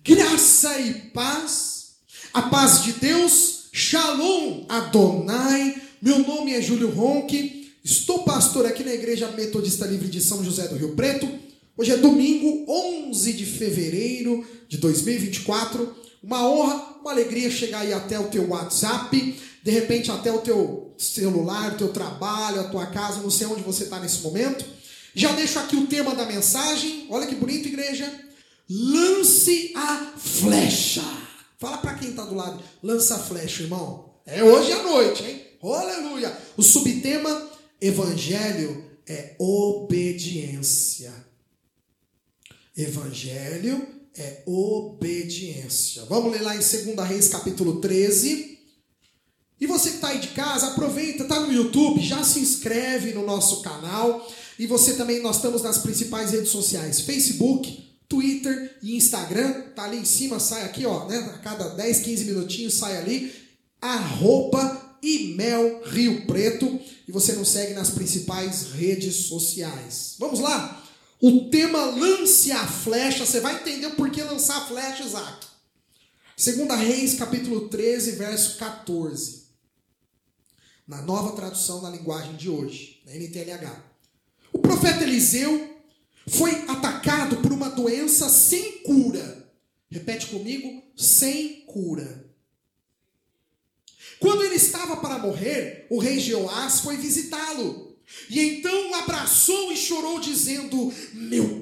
Graça e paz, a paz de Deus, Shalom Adonai. Meu nome é Júlio Ronque, estou pastor aqui na Igreja Metodista Livre de São José do Rio Preto. Hoje é domingo, 11 de fevereiro de 2024. Uma honra, uma alegria chegar aí até o teu WhatsApp, de repente até o teu celular, o teu trabalho, a tua casa, não sei onde você está nesse momento. Já deixo aqui o tema da mensagem, olha que bonito, igreja. Lance a flecha. Fala para quem está do lado, lança a flecha, irmão. É hoje à noite, hein? Aleluia. O subtema, Evangelho é obediência. Evangelho é obediência. Vamos ler lá em 2 Reis, capítulo 13. E você que está aí de casa, aproveita, está no YouTube, já se inscreve no nosso canal. E você também, nós estamos nas principais redes sociais, Facebook, Twitter e Instagram. Tá ali em cima, sai aqui, ó, né? A cada 10, 15 minutinhos sai ali, @Imel Rio Preto. E você nos segue nas principais redes sociais. Vamos lá? O tema lance a flecha. Você vai entender por que lançar a flecha, Isaac. 2 Reis, capítulo 13, verso 14. Na nova tradução na linguagem de hoje, na NTLH. O profeta Eliseu foi atacado por uma doença sem cura. Repete comigo, sem cura. Quando ele estava para morrer, o rei Jeoás foi visitá-lo. E então o abraçou e chorou, dizendo: meu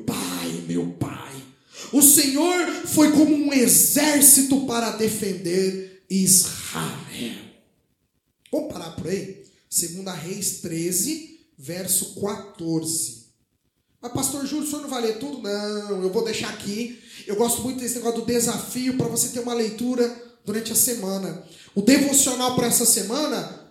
pai, o Senhor foi como um exército para defender Israel. Vamos parar por aí? 2 Reis 13, verso 14. Mas pastor Júlio, o senhor não vai ler tudo? Não, eu vou deixar aqui. Eu gosto muito desse negócio do desafio para você ter uma leitura durante a semana. O devocional para essa semana,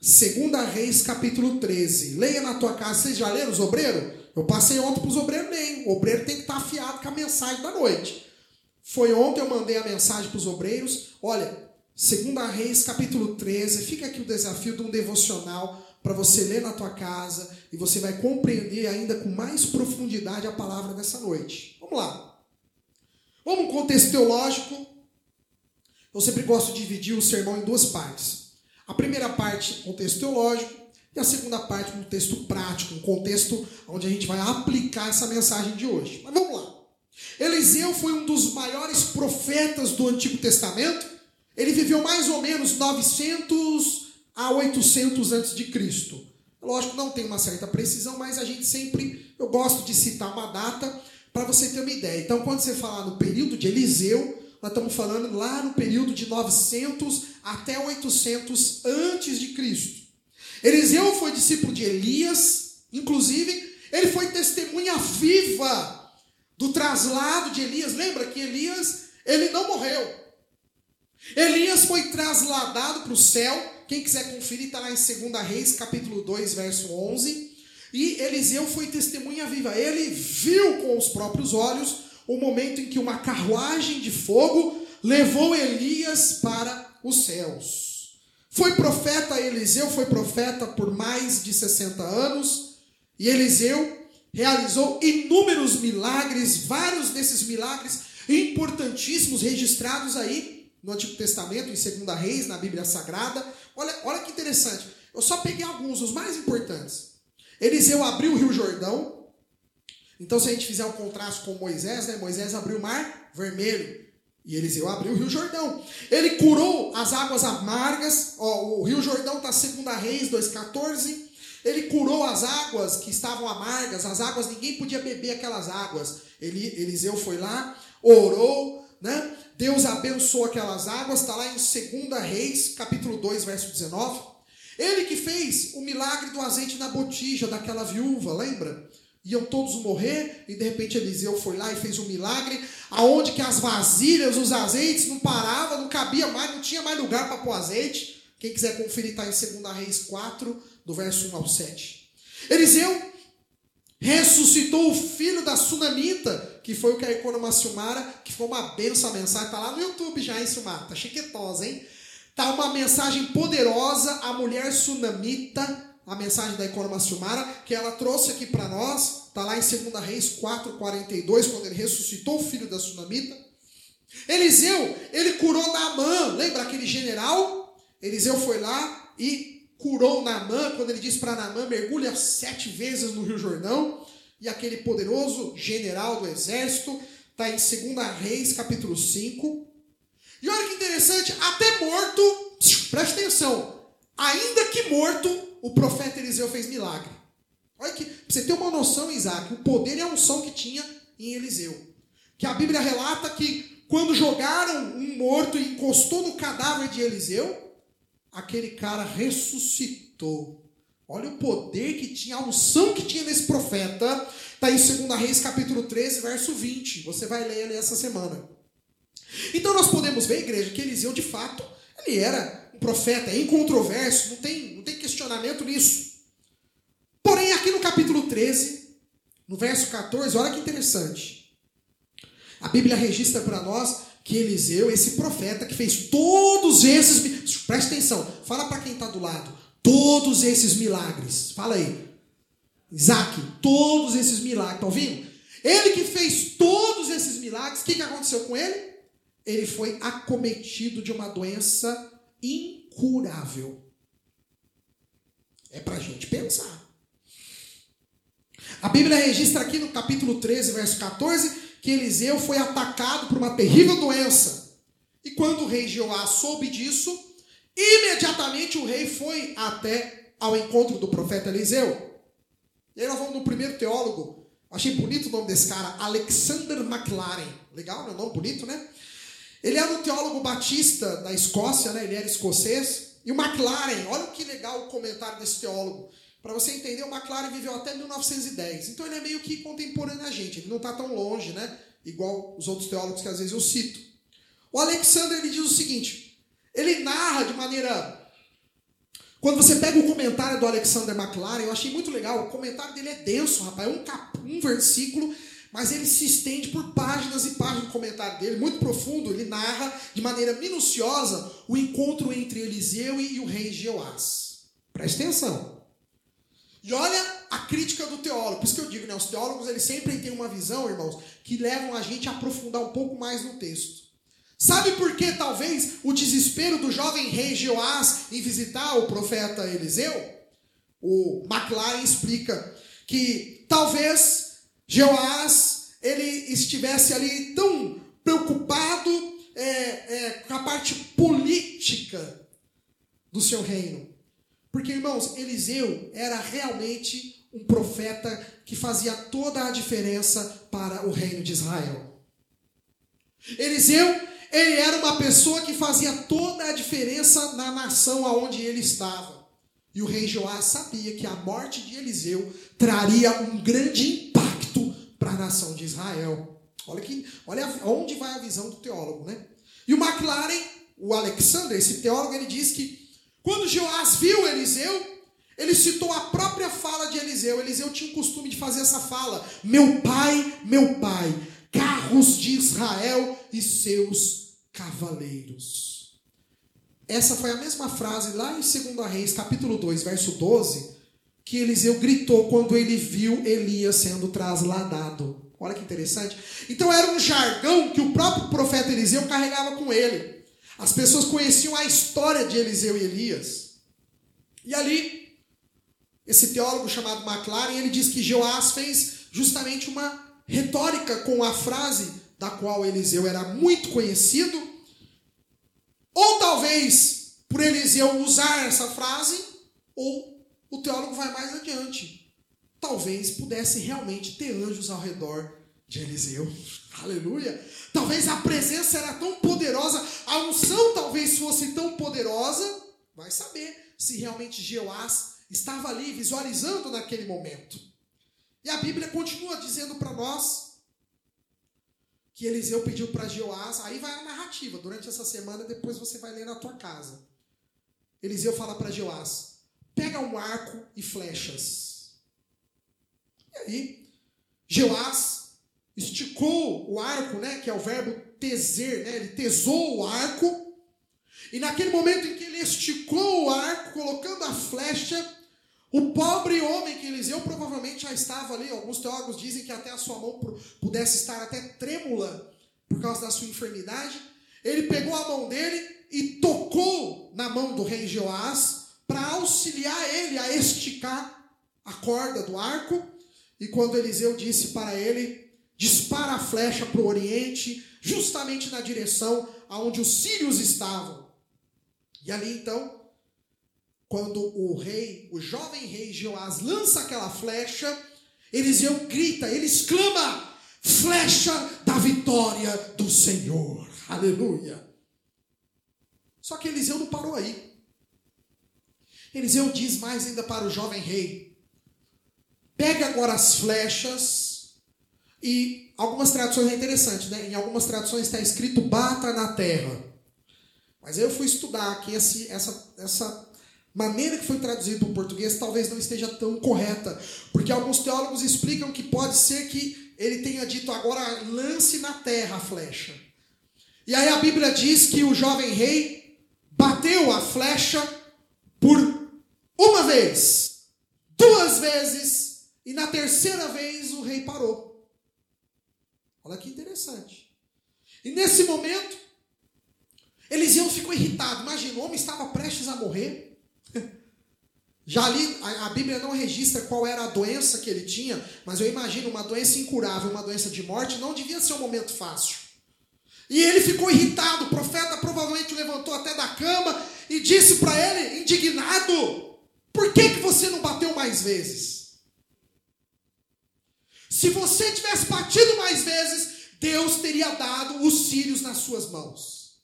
2 Reis, capítulo 13. Leia na tua casa. Vocês já leram os obreiros? Eu passei ontem para os obreiros lerem. O obreiro tem que estar afiado com a mensagem da noite. Foi ontem eu mandei a mensagem para os obreiros. Olha, 2 Reis, capítulo 13. Fica aqui o desafio de um devocional para você ler na tua casa e você vai compreender ainda com mais profundidade a palavra dessa noite. Vamos lá. Vamos um contexto teológico. Eu sempre gosto de dividir o sermão em duas partes. A primeira parte, contexto teológico, e a segunda parte, contexto prático, um contexto onde a gente vai aplicar essa mensagem de hoje. Mas vamos lá. Eliseu foi um dos maiores profetas do Antigo Testamento. Ele viveu mais ou menos 900 a 800 antes de Cristo. Lógico, não tem uma certa precisão, mas a gente sempre, eu gosto de citar uma data para você ter uma ideia. Então, quando você falar no período de Eliseu, nós estamos falando lá no período de 900 até 800 antes de Cristo. Eliseu foi discípulo de Elias, inclusive, ele foi testemunha viva do traslado de Elias. Lembra que Elias, ele não morreu. Elias foi trasladado para o céu. Quem quiser conferir, está lá em 2 Reis, capítulo 2, verso 11. E Eliseu foi testemunha viva. Ele viu com os próprios olhos o momento em que uma carruagem de fogo levou Elias para os céus. Foi profeta Eliseu, foi profeta por mais de 60 anos. E Eliseu realizou inúmeros milagres, vários desses milagres importantíssimos registrados aí no Antigo Testamento, em 2 Reis, na Bíblia Sagrada. Olha que interessante. Eu só peguei alguns, os mais importantes. Eliseu abriu o Rio Jordão. Então, se a gente fizer um contraste com Moisés, né? Moisés abriu o Mar Vermelho. E Eliseu abriu o Rio Jordão. Ele curou as águas amargas. O Rio Jordão está 2 Reis 2,14. Ele curou as águas que estavam amargas. As águas, ninguém podia beber aquelas águas. Eliseu foi lá, orou, né? Deus abençoou aquelas águas, está lá em 2 Reis, capítulo 2, verso 19. Ele que fez o milagre do azeite na botija daquela viúva, lembra? Iam todos morrer e de repente Eliseu foi lá e fez um milagre, aonde que as vasilhas, os azeites não paravam, não cabia mais, não tinha mais lugar para pôr azeite. Quem quiser conferir está em 2 Reis 4, do verso 1 ao 7. Eliseu ressuscitou o filho da Sunamita, que foi o que a Economa Silmara, que foi uma benção a mensagem, está lá no YouTube já, hein, Silmara? Está chiquetosa, hein? Está uma mensagem poderosa, a mulher Sunamita, a mensagem da Economa Silmara, que ela trouxe aqui para nós, está lá em 2 Reis 4:42, quando ele ressuscitou o filho da Sunamita. Eliseu, ele curou Naamã. Lembra aquele general? Eliseu foi lá e curou Naamã, quando ele disse para Naamã, mergulha 7 vezes no Rio Jordão. E aquele poderoso general do exército está em 2 Reis, capítulo 5. E olha que interessante, até morto, preste atenção, ainda que morto, o profeta Eliseu fez milagre. Olha que, pra você ter uma noção, Isaac, o poder e a unção que tinha em Eliseu. Que a Bíblia relata que quando jogaram um morto e encostou no cadáver de Eliseu, aquele cara ressuscitou. Olha o poder que tinha, a unção que tinha nesse profeta. Está em 2 Reis, capítulo 13, verso 20. Você vai ler ele essa semana. Então nós podemos ver, igreja, que Eliseu, de fato, ele era um profeta, é incontroverso, não tem questionamento nisso. Porém, aqui no capítulo 13, no verso 14, olha que interessante. A Bíblia registra para nós que Eliseu, esse profeta que fez todos esses... Presta atenção, fala para quem está do lado. Todos esses milagres. Fala aí. Isaac, todos esses milagres. Está ouvindo? Ele que fez todos esses milagres, o que aconteceu com ele? Ele foi acometido de uma doença incurável. É para a gente pensar. A Bíblia registra aqui no capítulo 13, verso 14, que Eliseu foi atacado por uma terrível doença. E quando o rei Jeoás soube disso, imediatamente o rei foi até ao encontro do profeta Eliseu. E aí nós vamos no primeiro teólogo. Achei bonito o nome desse cara, Alexander MacLaren. Legal, né? Um nome bonito, né? Ele era um teólogo batista da Escócia, né? Ele era escocês. E o MacLaren, olha que legal o comentário desse teólogo. Para você entender, o MacLaren viveu até 1910. Então ele é meio que contemporâneo a gente. Ele não está tão longe, né? Igual os outros teólogos que às vezes eu cito. O Alexander, ele diz o seguinte. Ele narra de maneira... Quando você pega o comentário do Alexander MacLaren, eu achei muito legal. O comentário dele é denso, rapaz. É um versículo, mas ele se estende por páginas e páginas do comentário dele. Muito profundo. Ele narra de maneira minuciosa o encontro entre Eliseu e o rei Jeoás. Preste atenção. E olha a crítica do teólogo. Por isso que eu digo, né? Os teólogos, eles sempre têm uma visão, irmãos, que levam a gente a aprofundar um pouco mais no texto. Sabe por que talvez o desespero do jovem rei Jeoás em visitar o profeta Eliseu? O MacLaren explica que talvez Jeoás ele estivesse ali tão preocupado com a parte política do seu reino. Porque, irmãos, Eliseu era realmente um profeta que fazia toda a diferença para o reino de Israel. Eliseu, ele era uma pessoa que fazia toda a diferença na nação aonde ele estava. E o rei Jeoás sabia que a morte de Eliseu traria um grande impacto para a nação de Israel. Olha onde vai a visão do teólogo, né? E o MacLaren, o Alexander, esse teólogo, ele diz que quando Jeoás viu Eliseu, ele citou a própria fala de Eliseu. Eliseu tinha o costume de fazer essa fala. Meu pai, carros de Israel e seus cavaleiros. Essa foi a mesma frase lá em 2 Reis, capítulo 2, verso 12, que Eliseu gritou quando ele viu Elias sendo trasladado. Olha que interessante. Então era um jargão que o próprio profeta Eliseu carregava com ele. As pessoas conheciam a história de Eliseu e Elias. E ali, esse teólogo chamado MacLaren, ele diz que Jeoás fez justamente uma retórica com a frase da qual Eliseu era muito conhecido, ou talvez por Eliseu usar essa frase, ou o teólogo vai mais adiante. Talvez pudesse realmente ter anjos ao redor de Eliseu. Aleluia! Talvez a presença era tão poderosa, a unção talvez fosse tão poderosa, vai saber se realmente Jeoás estava ali visualizando naquele momento. E a Bíblia continua dizendo para nós que Eliseu pediu para Jeoás, aí vai a narrativa, durante essa semana, depois você vai ler na tua casa. Eliseu fala para Jeoás, pega um arco e flechas. E aí, Jeoás esticou o arco, né, que é o verbo teser, né, ele tesou o arco, e naquele momento em que ele esticou o arco, colocando a flecha, o pobre homem que Eliseu provavelmente já estava ali, alguns teólogos dizem que até a sua mão pudesse estar até trêmula por causa da sua enfermidade. Ele pegou a mão dele e tocou na mão do rei Jeoás para auxiliar ele a esticar a corda do arco. E quando Eliseu disse para ele: dispara a flecha para o oriente, justamente na direção aonde os sírios estavam. E ali então, quando o jovem rei Jeoás lança aquela flecha, Eliseu grita, ele exclama: flecha da vitória do Senhor. Aleluia. Só que Eliseu não parou aí. Eliseu diz mais ainda para o jovem rei: pega agora as flechas. E algumas traduções é interessante, né? Em algumas traduções está escrito bata na terra. Mas eu fui estudar aqui essa maneira que foi traduzido para o português talvez não esteja tão correta. Porque alguns teólogos explicam que pode ser que ele tenha dito agora lance na terra a flecha. E aí a Bíblia diz que o jovem rei bateu a flecha por uma vez, 2 vezes, e na terceira vez o rei parou. Olha que interessante. E nesse momento, Eliseu ficou irritado. Imagina, o homem estava prestes a morrer. Já ali, a Bíblia não registra qual era a doença que ele tinha, mas eu imagino uma doença incurável, uma doença de morte, não devia ser um momento fácil. E ele ficou irritado. O profeta provavelmente levantou até da cama e disse para ele, indignado: por que você não bateu mais vezes? Se você tivesse batido mais vezes, Deus teria dado os sírios nas suas mãos.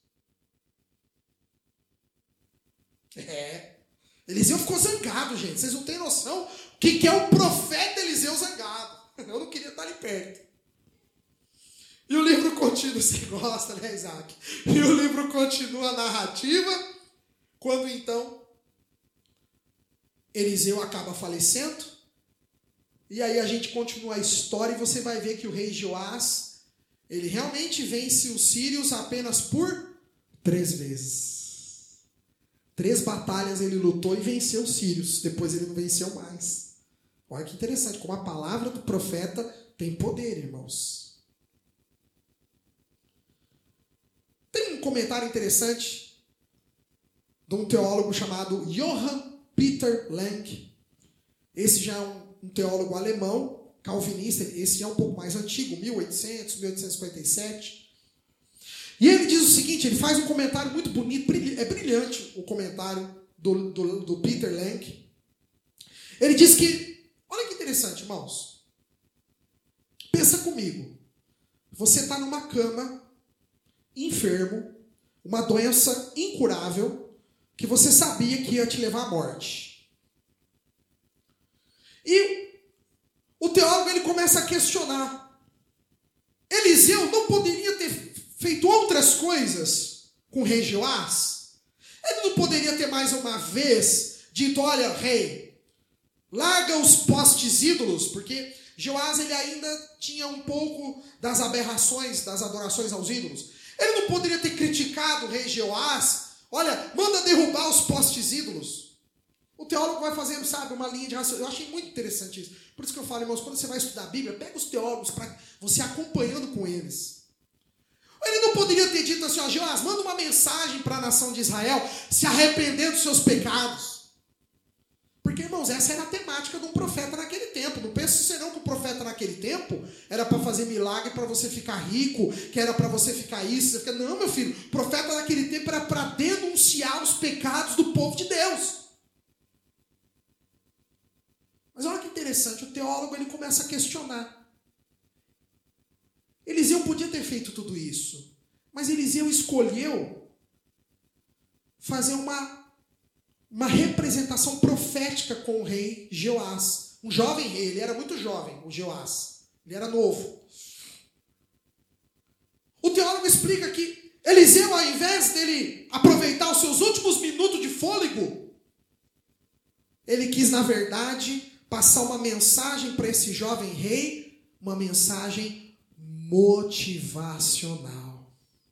Eliseu ficou zangado, gente. Vocês não têm noção o que é o profeta Eliseu zangado. Eu não queria estar ali perto. E o livro continua, você gosta, né, Isaac? E o livro continua a narrativa, quando então Eliseu acaba falecendo. E aí a gente continua a história e você vai ver que o rei Jeoás, ele realmente vence os sírios apenas por 3 vezes. 3 batalhas ele lutou e venceu os sírios. Depois ele não venceu mais. Olha que interessante, como a palavra do profeta tem poder, irmãos. Tem um comentário interessante de um teólogo chamado Johann Peter Lenk. Esse já é um teólogo alemão, calvinista. Esse é um pouco mais antigo, 1800, 1857. E ele diz o seguinte, ele faz um comentário muito bonito, é brilhante o comentário do Peter Lenk. Ele diz que, olha que interessante, irmãos. Pensa comigo. Você está numa cama, enfermo, uma doença incurável, que você sabia que ia te levar à morte. E o teólogo ele começa a questionar. Eliseu não poderia ter feito outras coisas com o rei Jeoás? Ele não poderia ter mais uma vez dito, olha, rei, larga os postes ídolos, porque Jeoás ele ainda tinha um pouco das aberrações, das adorações aos ídolos. Ele não poderia ter criticado o rei Jeoás, olha, manda derrubar os postes ídolos. O teólogo vai fazendo, sabe, uma linha de raciocínio. Eu achei muito interessante isso. Por isso que eu falo, irmãos, quando você vai estudar a Bíblia, pega os teólogos para você acompanhando com eles. Ele não poderia ter dito assim, ó, Jeoás, manda uma mensagem para a nação de Israel se arrepender dos seus pecados. Porque, irmãos, essa era a temática de um profeta naquele tempo. Não pense senão que o profeta naquele tempo era para fazer milagre para você ficar rico, que era para você ficar isso. Não, meu filho, o profeta naquele tempo era para denunciar os pecados do povo de Deus. Mas olha que interessante, o teólogo ele começa a questionar. Eliseu podia ter feito tudo isso, mas Eliseu escolheu fazer uma representação profética com o rei Jeoás. Um jovem rei, ele era muito jovem, o Jeoás. Ele era novo. O teólogo explica que Eliseu, ao invés dele aproveitar os seus últimos minutos de fôlego, ele quis, na verdade, passar uma mensagem para esse jovem rei, uma mensagem motivacional.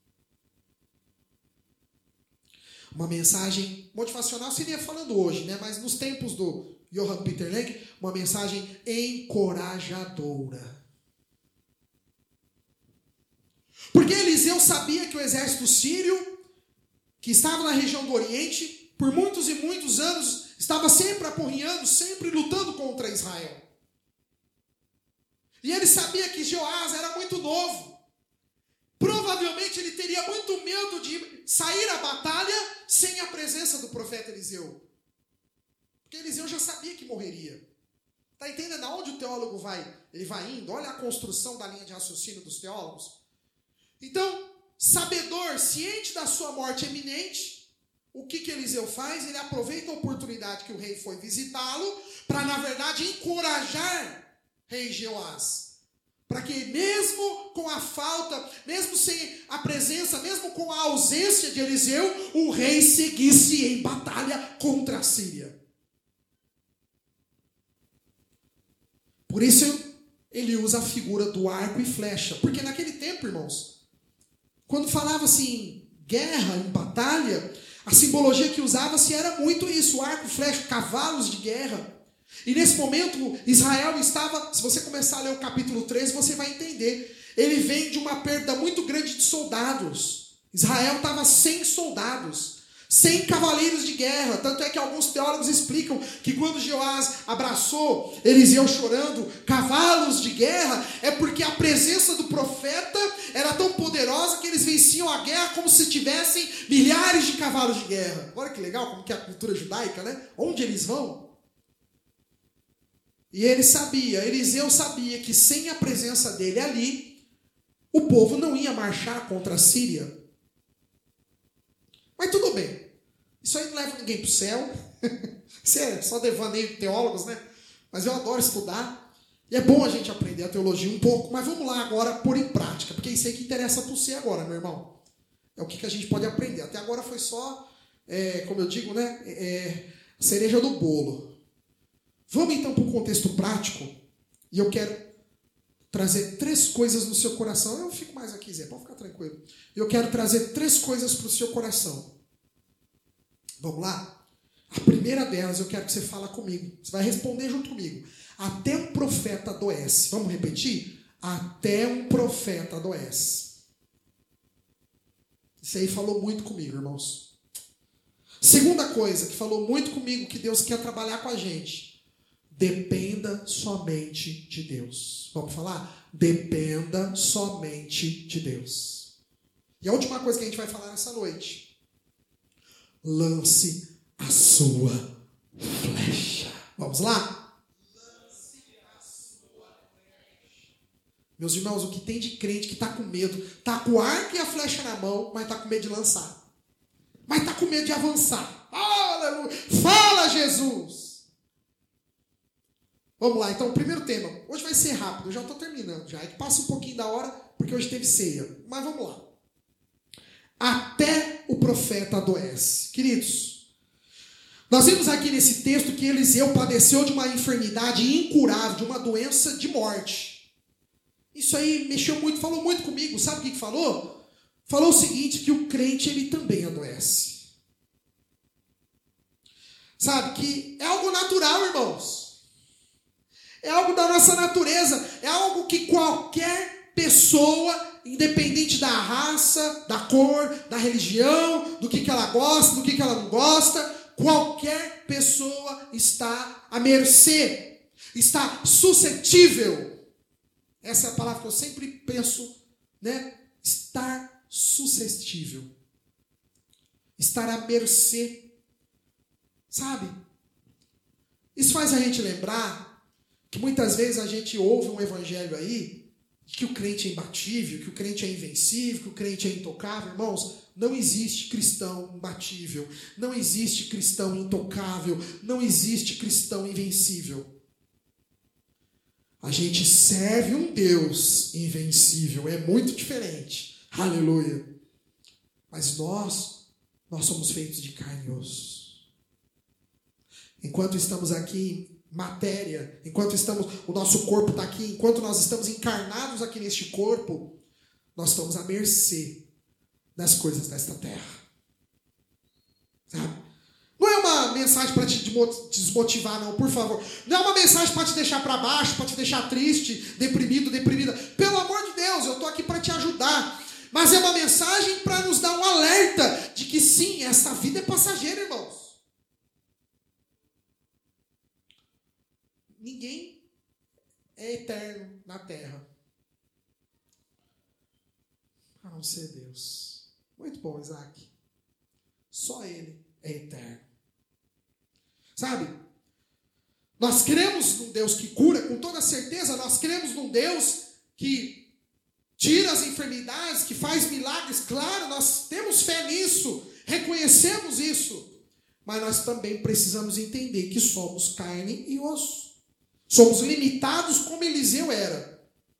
Uma mensagem motivacional seria falando hoje, né? Mas nos tempos do Johann Peter Lenk, uma mensagem encorajadora. Porque Eliseu sabia que o exército sírio, que estava na região do Oriente, por muitos e muitos anos, estava sempre apurrinhando, sempre lutando contra Israel. E ele sabia que Joás era muito novo. Provavelmente ele teria muito medo de sair à batalha sem a presença do profeta Eliseu. Porque Eliseu já sabia que morreria. Está entendendo aonde o teólogo vai? Ele vai indo. Olha a construção da linha de raciocínio dos teólogos. Então, sabedor, ciente da sua morte iminente, o que Eliseu faz? Ele aproveita a oportunidade que o rei foi visitá-lo para, na verdade, encorajar rei Joás. Para que mesmo com a falta, mesmo sem a presença, mesmo com a ausência de Eliseu, o rei seguisse em batalha contra a Síria. Por isso ele usa a figura do arco e flecha. Porque naquele tempo, irmãos, quando falava assim, guerra, em batalha, a simbologia que usava-se era muito isso, arco, flecha, cavalos de guerra. E nesse momento, Israel estava, se você começar a ler o capítulo 13, você vai entender. Ele vem de uma perda muito grande de soldados. Israel estava sem soldados, sem cavaleiros de guerra. Tanto é que alguns teólogos explicam que quando Joás abraçou Eliseu chorando, cavalos de guerra, é porque a presença do profeta era tão poderosa que eles venciam a guerra como se tivessem milhares de cavalos de guerra. Olha que legal, como que é a cultura judaica, né? Onde eles vão? E ele sabia, Eliseu sabia que sem a presença dele ali, o povo não ia marchar contra a Síria. Mas tudo bem. Isso aí não leva ninguém para o céu. Isso é só devaneio de teólogos, né? Mas eu adoro estudar. E é bom a gente aprender a teologia um pouco. Mas vamos lá agora pôr em prática. Porque isso aí que interessa para você agora, meu irmão. É o que a gente pode aprender. Até agora foi só, como eu digo, né? Cereja do bolo. Vamos então para o contexto prático. E eu quero trazer 3 coisas no seu coração. Eu fico mais aqui, Zé, pode ficar tranquilo. Eu quero trazer 3 coisas para o seu coração. Vamos lá? A primeira delas eu quero que você fale comigo. Você vai responder junto comigo. Até um profeta adoece. Vamos repetir? Até um profeta adoece. Isso aí falou muito comigo, irmãos. Segunda coisa que falou muito comigo, que Deus quer trabalhar com a gente. Dependa somente de Deus. Vamos falar? Dependa somente de Deus. E a última coisa que a gente vai falar nessa noite. Lance a sua flecha. Vamos lá? Lance a sua flecha. Meus irmãos, o que tem de crente que está com medo, está com o arco e a flecha na mão, mas está com medo de lançar. Mas está com medo de avançar. Aleluia! Fala, Jesus! Vamos lá, então, o primeiro tema. Hoje vai ser rápido, eu já estou terminando já. É que passa um pouquinho da hora, porque hoje teve ceia. Mas vamos lá. Até o profeta adoece. Queridos, nós vimos aqui nesse texto que Eliseu padeceu de uma enfermidade incurável, de uma doença de morte. Isso aí mexeu muito, falou muito comigo. Sabe o que falou? Falou o seguinte, que o crente, ele também adoece. Sabe, que é algo natural, irmãos. É algo da nossa natureza, é algo que qualquer pessoa, independente da raça, da cor, da religião, do que ela gosta, do que ela não gosta, qualquer pessoa está à mercê, está suscetível. Essa é a palavra que eu sempre penso, né? Estar suscetível. Estar à mercê. Sabe? Isso faz a gente lembrar que muitas vezes a gente ouve um evangelho aí, que o crente é imbatível, que o crente é invencível, que o crente é intocável. Irmãos, não existe cristão imbatível, não existe cristão intocável, não existe cristão invencível. A gente serve um Deus invencível, é muito diferente. Aleluia. Mas nós somos feitos de carne e osso. Enquanto estamos aqui matéria, enquanto o nosso corpo está aqui, enquanto nós estamos encarnados aqui neste corpo, nós estamos à mercê das coisas desta terra. Sabe? Não é uma mensagem para te desmotivar, não, por favor. Não é uma mensagem para te deixar para baixo, para te deixar triste, deprimido, deprimida. Pelo amor de Deus, eu estou aqui para te ajudar. Mas é uma mensagem para nos dar um alerta de que sim, essa vida é passageira, irmãos. Ninguém é eterno na terra, a não ser Deus. Muito bom, Isaac. Só Ele é eterno. Sabe? Nós cremos num Deus que cura, com toda certeza. Nós cremos num Deus que tira as enfermidades, que faz milagres. Claro, nós temos fé nisso, reconhecemos isso. Mas nós também precisamos entender que somos carne e osso. Somos limitados como Eliseu era.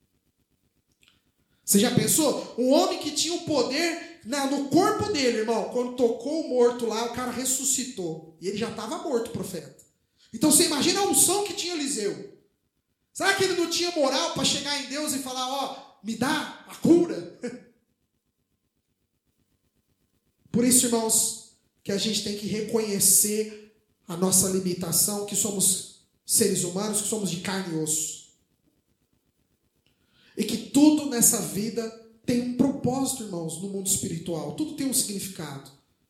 Você já pensou? Um homem que tinha o poder no corpo dele, irmão. Quando tocou o morto lá, o cara ressuscitou. E ele já estava morto, profeta. Então você imagina a unção que tinha Eliseu. Será que ele não tinha moral para chegar em Deus e falar, ó, me dá a cura? Por isso, irmãos, que a gente tem que reconhecer a nossa limitação, que somos seres humanos, que somos de carne e osso. E que tudo nessa vida tem um propósito, irmãos, no mundo espiritual. Tudo tem um significado.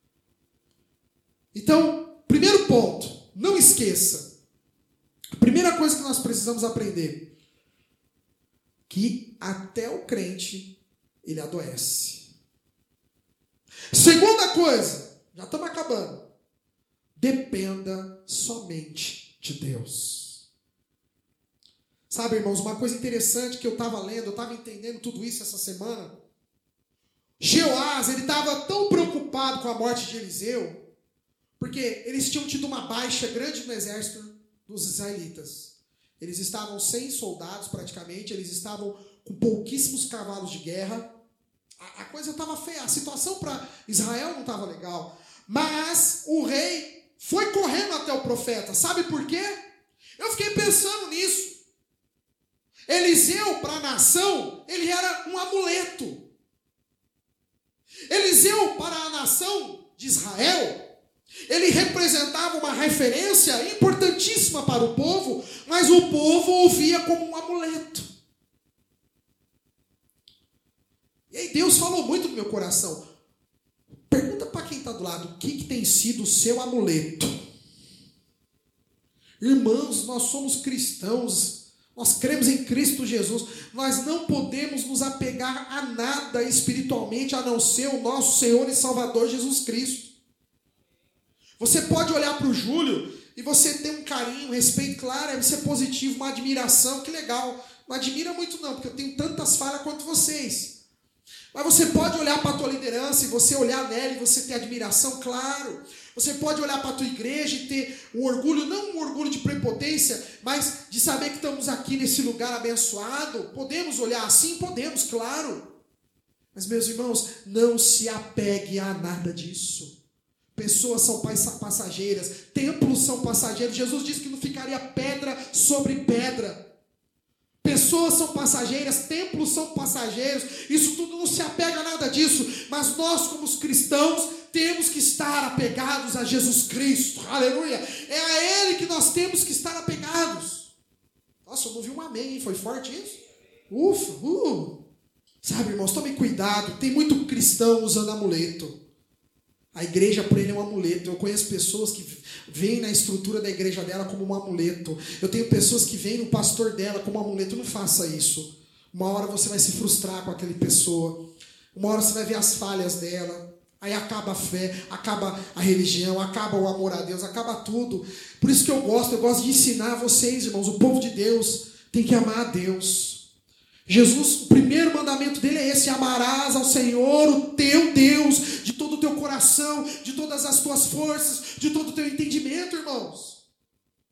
Então, primeiro ponto, não esqueça. A primeira coisa que nós precisamos aprender, que até o crente, ele adoece. Segunda coisa, já estamos acabando. Dependa somente de Deus. Sabe, irmãos, uma coisa interessante que eu estava lendo, eu estava entendendo tudo isso essa semana. Jeoás, ele estava tão preocupado com a morte de Eliseu, porque eles tinham tido uma baixa grande no exército dos israelitas. Eles estavam sem soldados praticamente, eles estavam com pouquíssimos cavalos de guerra. A coisa estava feia, a situação para Israel não estava legal. Mas o rei foi correndo até o profeta. Sabe por quê? Eu fiquei pensando nisso. Eliseu, para a nação, ele era um amuleto. Eliseu, para a nação de Israel, ele representava uma referência importantíssima para o povo, mas o povo o via como um amuleto. E aí Deus falou muito no meu coração. Pergunta para quem está do lado, o que tem sido o seu amuleto? Irmãos, nós somos cristãos, nós cremos em Cristo Jesus, nós não podemos nos apegar a nada espiritualmente, a não ser o nosso Senhor e Salvador Jesus Cristo. Você pode olhar para o Júlio e você ter um carinho, um respeito, claro, é ser positivo, uma admiração, que legal. Não admira muito não, porque eu tenho tantas falhas quanto vocês. Mas você pode olhar para a tua liderança e você olhar nela e você ter admiração, claro. Você pode olhar para a tua igreja e ter um orgulho, não um orgulho de prepotência, mas de saber que estamos aqui nesse lugar abençoado. Podemos olhar assim? Podemos, claro. Mas, meus irmãos, não se apegue a nada disso. Pessoas são passageiras, templos são passageiros. Jesus disse que não ficaria pedra sobre pedra. Pessoas são passageiras, templos são passageiros. Isso tudo não se apega a nada disso. Mas nós, como os cristãos, temos que estar apegados a Jesus Cristo. Aleluia! É a Ele que nós temos que estar apegados. Nossa, eu não vi um amém, hein? Foi forte isso? Ufa! Sabe, irmãos, tomem cuidado. Tem muito cristão usando amuleto. A igreja para ele é um amuleto. Eu conheço pessoas que veem na estrutura da igreja dela como um amuleto. Eu tenho pessoas que veem no pastor dela como um amuleto. Não faça isso. Uma hora você vai se frustrar com aquela pessoa. Uma hora você vai ver as falhas dela. Aí acaba a fé, acaba a religião, acaba o amor a Deus, acaba tudo. Por isso que eu gosto de ensinar vocês, irmãos. O povo de Deus tem que amar a Deus. Jesus, o primeiro mandamento dele é esse: amarás ao Senhor, o teu Deus, de todo o teu coração, de todas as tuas forças, de todo o teu entendimento, irmãos.